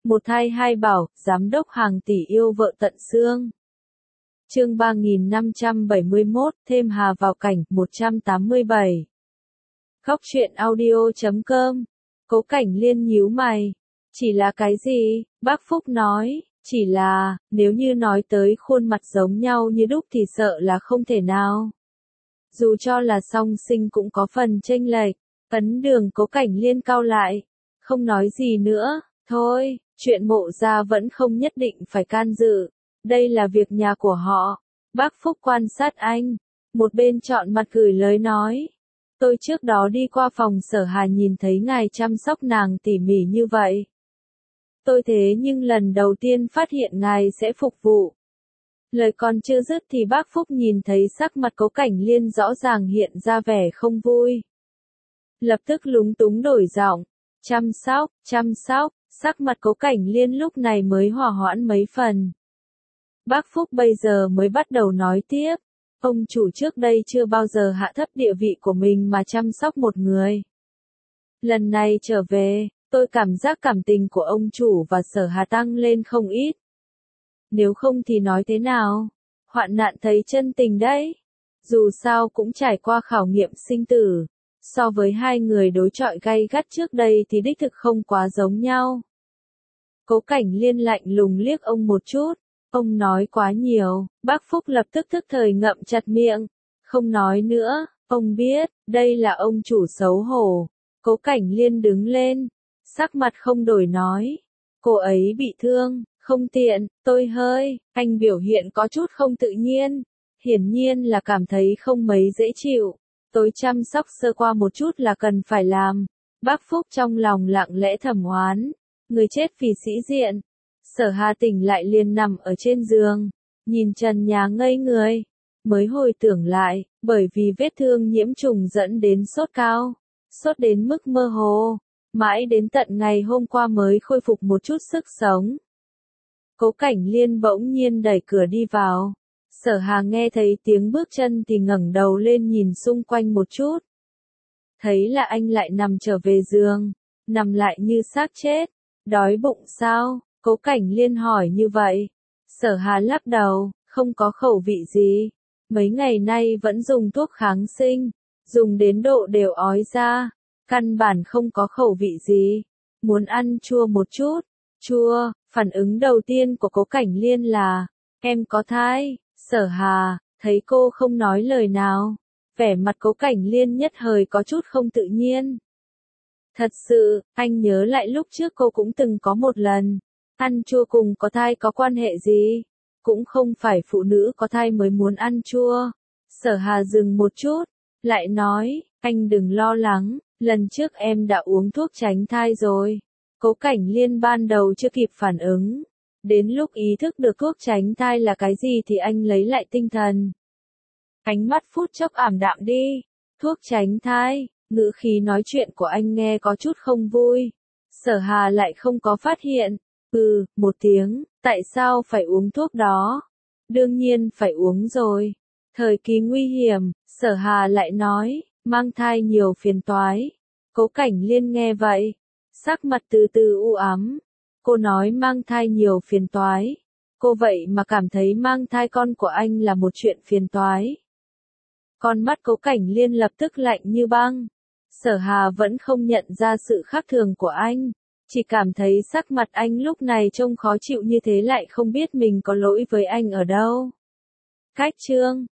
Một thai hai bảo, giám đốc hàng tỷ yêu vợ tận xương. Chương 3571, thêm Hà vào cảnh, 187. Khóc chuyện audio.com. Cố Cảnh Liên nhíu mày. Chỉ là cái gì? Bác Phúc nói, chỉ là, nếu như nói tới khuôn mặt giống nhau như đúc thì sợ là không thể nào. Dù cho là song sinh cũng có phần chênh lệch. Ấn Đường Cố Cảnh Liên cau lại. Không nói gì nữa, thôi, chuyện Mộ gia vẫn không nhất định phải can dự. Đây là việc nhà của họ. Bác Phúc quan sát anh. Một bên trọn mặt gửi lời nói. Tôi trước đó đi qua phòng Sở Hà nhìn thấy ngài chăm sóc nàng tỉ mỉ như vậy. Tôi thế nhưng lần đầu tiên phát hiện ngài sẽ phục vụ. Lời còn chưa dứt thì bác Phúc nhìn thấy sắc mặt Cố Cảnh Liên rõ ràng hiện ra vẻ không vui. Lập tức lúng túng đổi giọng. Chăm sóc, sắc mặt Cố Cảnh Liên lúc này mới hòa hoãn mấy phần. Bác Phúc bây giờ mới bắt đầu nói tiếp. Ông chủ trước đây chưa bao giờ hạ thấp địa vị của mình mà chăm sóc một người. Lần này trở về, tôi cảm giác cảm tình của ông chủ và Sở Hà tăng lên không ít. Nếu không thì nói thế nào? Hoạn nạn thấy chân tình đấy. Dù sao cũng trải qua khảo nghiệm sinh tử. So với hai người đối chọi gay gắt trước đây thì đích thực không quá giống nhau. Cố Cảnh Liên lạnh lùng liếc ông một chút. Ông nói quá nhiều, bác Phúc lập tức tức thời ngậm chặt miệng. Không nói nữa, ông biết, đây là ông chủ xấu hổ. Cố Cảnh Liên đứng lên, sắc mặt không đổi nói. Cô ấy bị thương, không tiện, anh biểu hiện có chút không tự nhiên. Hiển nhiên là cảm thấy không mấy dễ chịu. Tôi chăm sóc sơ qua một chút là cần phải làm. Bác Phúc trong lòng lặng lẽ thầm oán. Người chết vì sĩ diện. Sở Hà tỉnh lại liền nằm ở trên giường, nhìn trần nhà ngây người, mới hồi tưởng lại, bởi vì vết thương nhiễm trùng dẫn đến sốt cao, sốt đến mức mơ hồ, mãi đến tận ngày hôm qua mới khôi phục một chút sức sống. Cố Cảnh Liên bỗng nhiên đẩy cửa đi vào, Sở Hà nghe thấy tiếng bước chân thì ngẩng đầu lên nhìn xung quanh một chút. Thấy là anh lại nằm trở về giường, nằm lại như xác chết, đói bụng sao? Cố Cảnh Liên hỏi như vậy. Sở Hà lắc đầu, không có khẩu vị gì. Mấy ngày nay vẫn dùng thuốc kháng sinh, dùng đến độ đều ói ra. Căn bản không có khẩu vị gì. Muốn ăn chua một chút. Chua, phản ứng đầu tiên của Cố Cảnh Liên là, em có thai. Sở Hà, thấy cô không nói lời nào. Vẻ mặt Cố Cảnh Liên nhất thời có chút không tự nhiên. Thật sự, anh nhớ lại lúc trước cô cũng từng có một lần. Ăn chua cùng có thai có quan hệ gì? Cũng không phải phụ nữ có thai mới muốn ăn chua. Sở Hà dừng một chút, lại nói, anh đừng lo lắng, lần trước em đã uống thuốc tránh thai rồi. Cố Cảnh Liên ban đầu chưa kịp phản ứng. Đến lúc ý thức được thuốc tránh thai là cái gì thì anh lấy lại tinh thần. Ánh mắt phút chốc ảm đạm đi. Thuốc tránh thai, ngữ khí nói chuyện của anh nghe có chút không vui. Sở Hà lại không có phát hiện. Một tiếng, tại sao phải uống thuốc đó? Đương nhiên phải uống rồi. Thời kỳ nguy hiểm, Sở Hà lại nói, mang thai nhiều phiền toái. Cố Cảnh Liên nghe vậy, sắc mặt từ từ u ám. Cô nói mang thai nhiều phiền toái. Cô vậy mà cảm thấy mang thai con của anh là một chuyện phiền toái. Con mắt Cố Cảnh Liên lập tức lạnh như băng. Sở Hà vẫn không nhận ra sự khác thường của anh. Chỉ cảm thấy sắc mặt anh lúc này trông khó chịu như thế lại không biết mình có lỗi với anh ở đâu. Cách chương